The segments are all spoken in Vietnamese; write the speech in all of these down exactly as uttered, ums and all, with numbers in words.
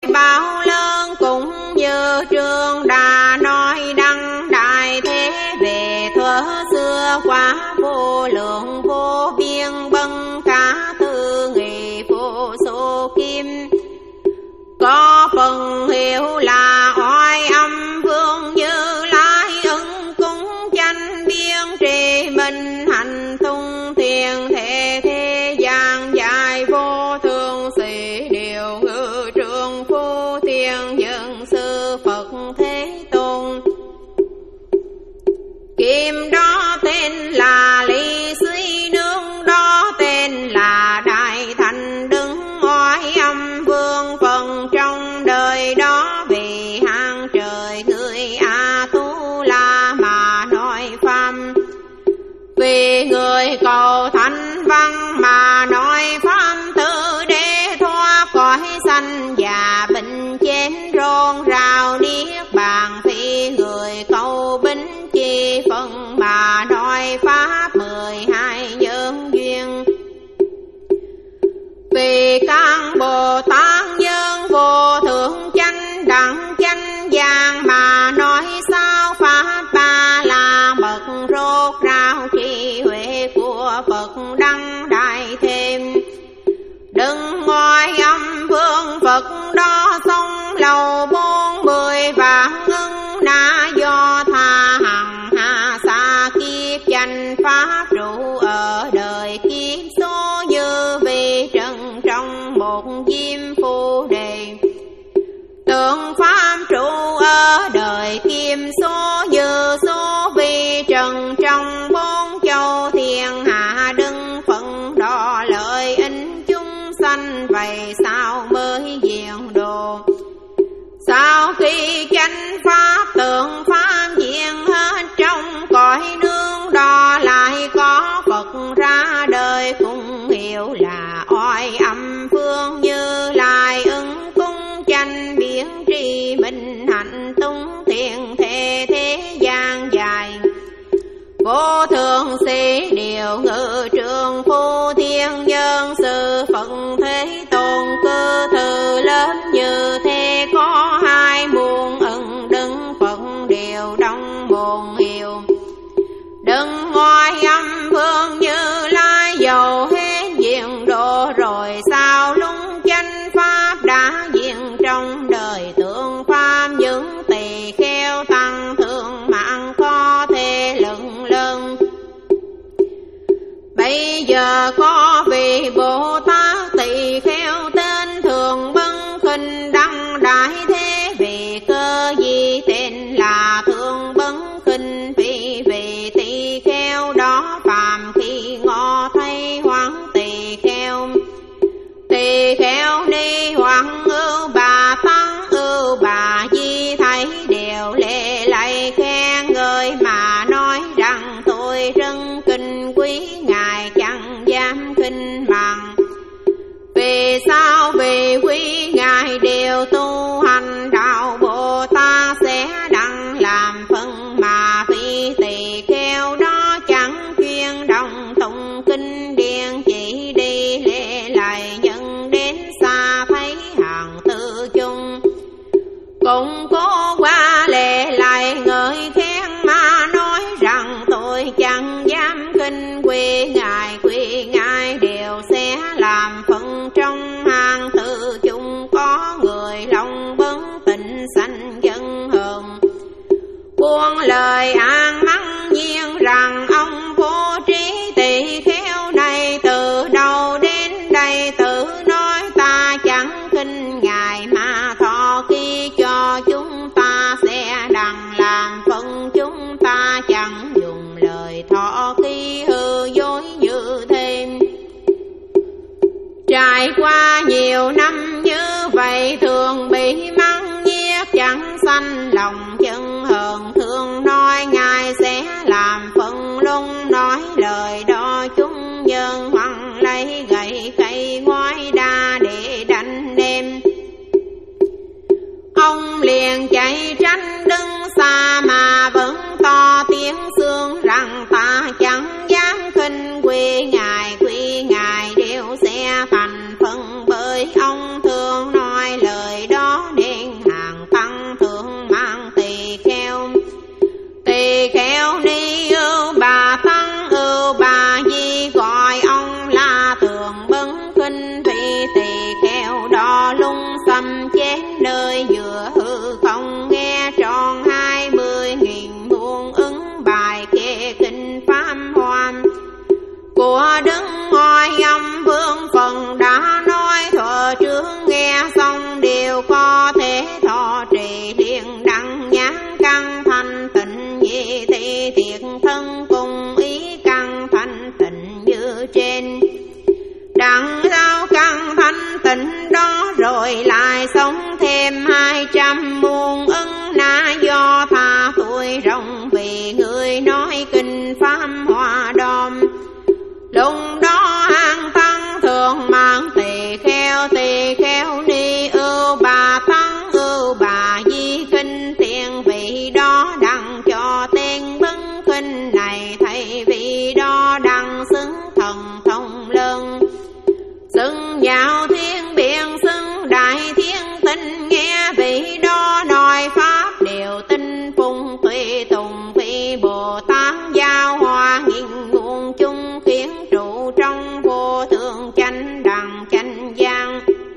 bao lớn cũng như trường đã nói đăng đại thế về thuở xưa quá vô lượng vô biên bân cả tư nghị vô số kim. Có phần hiểu là oai âm vương Như Lai ứng cung chánh biên trì minh hành tung thiền thế thế gian dài vô thường sĩ điều ngự trường phu thiên dân sư Phật Thế Tôn. Kim đó tên là Ly Suy Nương, đó tên là Đại Thành đứng oai âm vương phần trong đời đó vì hang trời người A Tu La mà nói pháp. Vì người cầu thanh văn mà nói pháp tự để thoát cõi sanh già bệnh chén rôn rào niết bàn. Vì người cầu bính chi phần mà nói pháp mười hai nhân duyên. Vì các Bồ Tát nhân vô thượng chánh đẳng chánh gian mà nói sao pháp ba la mật rốt rao trí huệ của Phật đăng đại thêm. Đừng ngoài âm vương Phật đó sông lầu bốn mươi vạn ngân na do tha hằng hạ xa kiếp danh pháp trụ ở đời kiếp số như vì trần trong một diêm phu đề. Tượng pháp trụ ở đời kim số như số vi trần trong bốn châu thiên hạ đừng phận đo lợi ích chúng sanh. Vậy sao mới diện đồ? Sau khi chánh pháp tượng pháp diện hết trong cõi nương đó lại có Phật ra đời cũng hiểu là oai âm vương Như Lai ứng cung chánh biến tri minh hạnh tung thiền thế thế gian dài. Vô thường sĩ điều ngự trường phu thiên nhân sư Phật Thế Tôn cư thư lớn như thế có hai muôn ẩn đứng Phật điều đông môn hiệu. Đừng ngoài âm vương Như Lai dầu hết diện độ rồi sao lung chánh pháp đã diện trong đời tượng pháp. Những tỳ kheo tăng thượng mạng có thể lận lân. Bây giờ có vị Bồ Tát tỳ kheo tên thường bân khinh đăng đại thế. Vì cơ gì tên là thường bân khinh. Vì vị tỳ kheo đó phàm khi ngọ thấy hoang tỳ kheo. Tỳ kheo đi hoang ưu bà tăng ưu bà di thấy đều lệ lạy khen ngợi mà nói rằng tôi rất kinh quý ngài chẳng dám khinh bằng. Vì sao? Vì quý ngài đều tu hành đạo Bồ Tát sẽ đặng làm phân mà phi tỳ kheo đó chẳng chuyên đồng tụng kinh điển chỉ đi lễ lại nhận đến xa thấy hàng tư chung. Cũng cố qua lễ lại ngợi khen mà nói rằng tôi chẳng dám kinh quy ngài. Quy ngài đều sẽ làm phân trong hàng tư chung có người lòng bấn tịnh sanh dân hờn. Buông lời an mắng nhiên rằng ông vô trí tỳ kheo này từ đầu đến đây tự nói ta chẳng kinh ngài mà thọ ký cho chúng ta sẽ đặng làm phân. Chúng ta chẳng dùng lời thọ ký hư dối như thêm. Trải qua nhiều năm như vậy thường bị mắng nhiếc chẳng sanh lòng chân hờn. Thương nói ngài sẽ làm phân lung nói lời đó chúng nhân hoằng lấy gậy cây ngoái đa để đánh đêm. Ông liền chạy tránh đứng xa mà vẫn to tiếng xương rằng ta chẳng dám khinh quy ngài. Quy ngài đều sẽ thành phân bởi ông thường nói lời đó nơi giữa hư không, nghe tròn hai mươi nghìn muôn ứng bài kệ kinh pháp hoa của Đức Ngôi Âm Vương Phần đã nói thuở trước, nghe xong đều có thể thọ trì liền đặng nhãn căn thanh tịnh nhị thị thiệt thân cùng ý căn thanh tịnh như trên. Đặng sau căn thanh tịnh đó rồi lại sống thêm hai trăm muôn ưng na do tha tuổi rộng, vì người nói kinh pháp hoa đom. Lúc đó an tăng thường mang tỳ kheo, tỳ kheo ni ưu bà tăng ưu bà di kinh, tiền vị đó đặng cho tên bấn kinh này, thầy vị đó đặng xứng thần thông lân, xưng nhạo thiên biện, xưng đại thiên tinh, nghe vị đó nói pháp đều tinh phùng tùy tùng, vị Bồ Tát giao hòa nghìn nguồn chung kiến trụ trong vô thượng chánh đẳng chánh giác.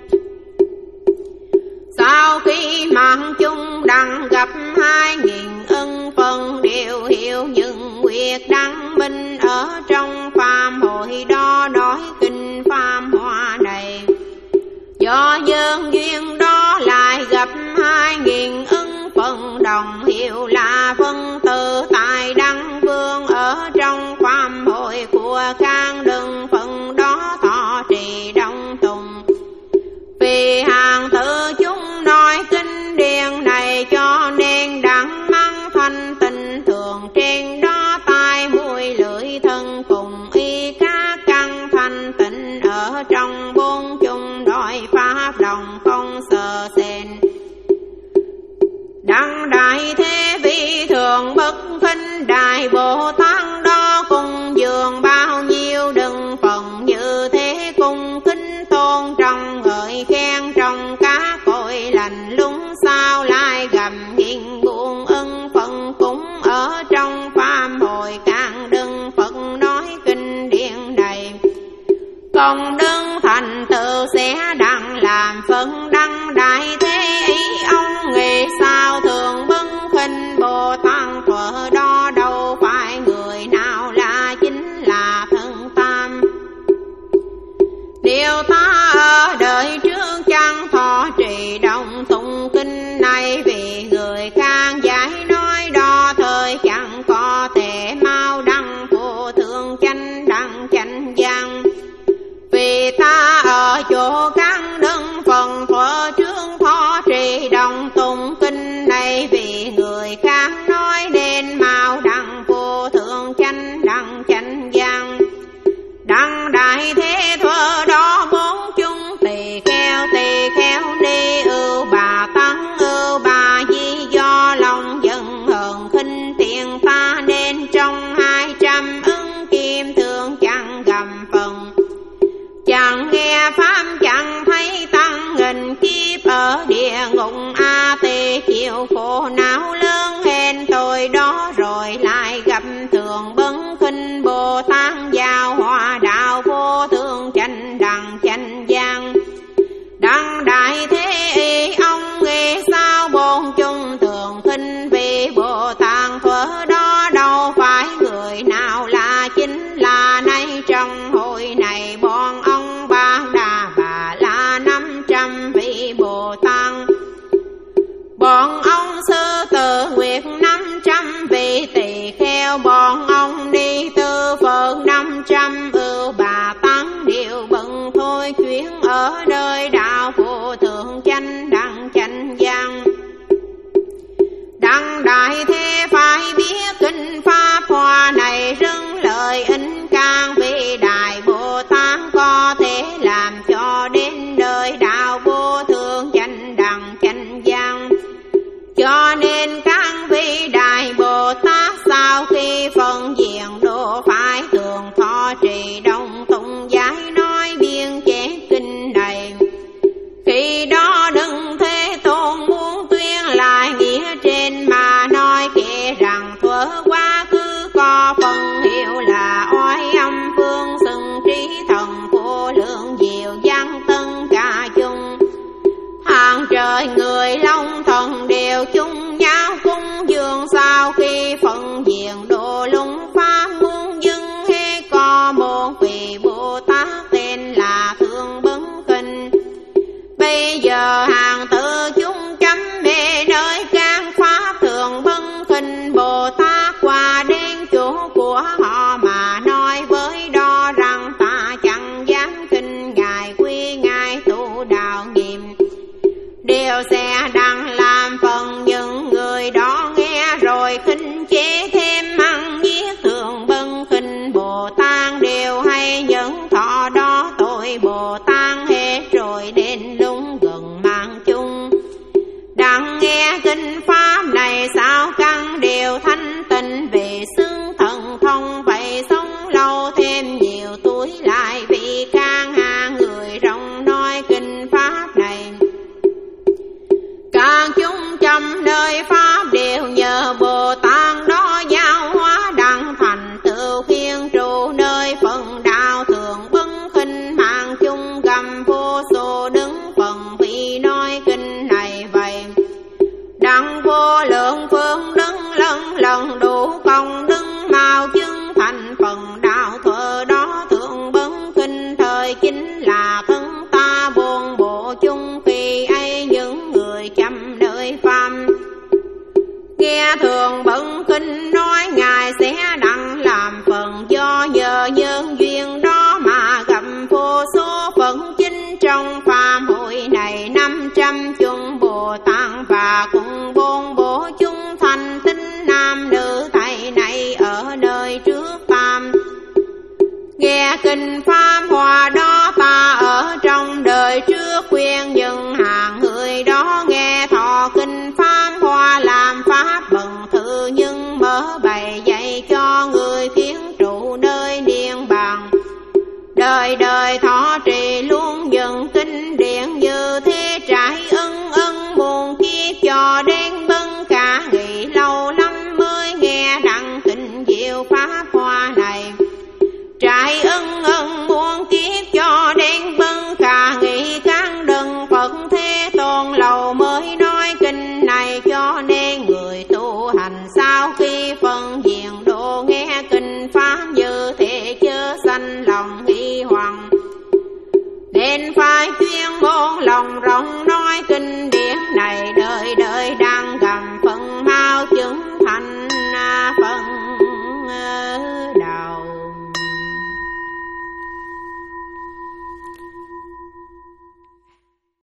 Sau khi mạng chung đặng gặp hai nghìn ân phần đều hiểu những nguyệt đăng minh ở trong phàm hội đó nói kinh phàm hoa này. Do nhân duyên đó lại gặp hai nghìn ân phần đồng hiểu là phân tự tại đăng vương ở trong phàm hội của can đừng phần đó thọ trì đông tùng. Vì hàng tự chúng nói kinh điển này cho nên đặng mang thanh tịnh thường trên đó tai mũi lưỡi thân cùng y các căn thanh tịnh ở trong bốn chung đòi pháp đồng không sợ sệt. Đặng đại thế vi thường bất khinh đại Bồ Tát đó cùng dường bao nhiêu đừng phần như thế cùng kính tôn trong ngợi khen trong các cõi lành lúng sao lại gầm nghìn buồn ân phận cũng ở trong phàm hội càng đừng phận nói kinh điển này. Còn đừng thành tựu sẽ đặng làm phân đăng đại thế ý ông nghĩ sao thường bấn khinh Bồ Tát thuở đó đâu phải người nào là chính là thân tam. Điều ta ở đời trước chẳng thọ trì động tụng kinh này, vì người khang giải nói đo thời chẳng có thể mau đăng vô thượng chánh đăng chánh văn. Vì ta ở chỗ căn đơn phần thuở trước thọ trì động tụng kinh này, vì người khác nói nên mau đăng vô thượng chánh đăng chánh văn. Đăng đại thế thuở đó bốn chung tỳ kheo, tỳ kheo ni ưu bà tăng ưu bà di do lòng giận hờn khinh tiền ta, nên trong hai trăm ứng kim thường chẳng gầm phần. Chẳng nghe pháp chẳng thấy tăng nghìn kiếp ở địa ngục a tỳ chịu khổ não lớn hèn tôi đó, rồi lại gặp thường bấn khinh Bồ Tát giao hòa đạo vô thượng chánh đẳng chánh văn. Đăng đại thế y ông nghe sao bốn chung thường khinh, vì Bồ Tát thuở đó đâu phải người nào là chính là nay trong hội này bọn ông ba đà bà là năm trăm vị Bồ Tát. Bọn ông sư tử nguyệt năm trăm vị tỳ kheo, bọn ông đi tư Phật năm trăm ưu bà tăng đều bận thôi chuyến ở nơi đạo vô thượng chánh đẳng chánh văn. Đăng đại thế phải biết kinh pháp hoa này rưng lời in can, vì đại Bồ Tát có thể làm cho đến đời đạo vô thượng chánh đẳng chánh văn. Cho nên các vị đại Bồ Tát sau khi phân diện độ phải thường thọ trì đông tụng giải nói biên chép kinh này. Khi đó đừng thế tôn muốn trời người long thần đều chung nhau cung dường. Sau khi phận diện độ lung pháp muôn dân hay có một vị Bồ Tát tên là Thượng Bấn Khinh. Bây giờ hàng tử chúng chấm mê nơi can pháp Thượng Bấn Khinh Bồ Tát qua đến chỗ của họ mà nói với đó rằng ta chẳng dám khinh ngài, quy ngài tu đạo nghiệm. Điều sẽ đặng làm phần những người đó nghe rồi khinh chế thêm ăn giết Thượng Bấn Khinh Bồ Tát đều hay những thọ đó tội Bồ Tát hết rồi đến lúng gần mạng chung. Đặng nghe kinh pháp này sao căn đều thanh tịnh về xưng thần thông vậy sống lâu thêm nhiều tuổi lại vì can hà người rộng nói kinh pháp này. Các chúng trăm nơi pháp đều nhờ Bồ Tát đó giáo hóa đặng thành tựu khiên trụ nơi phần đạo Thượng Bấn Khinh mạng chung gầm vô số đứng phần vị nói kinh này vậy. Đặng vô lượng phương đứng lần lần đủ công đứng mau chứng thành phần đạo thuở đó Thượng Bấn Khinh thời chính là thân ta buồn bộ chung khi ấy những người chăm nơi pháp. Nghe Thượng Bấn Khinh nói ngài sẽ đặng làm phần do nhờ nhân duyên đó mà gặp vô số phận chính trong pháp hội này năm trăm chung Bồ Tát và cùng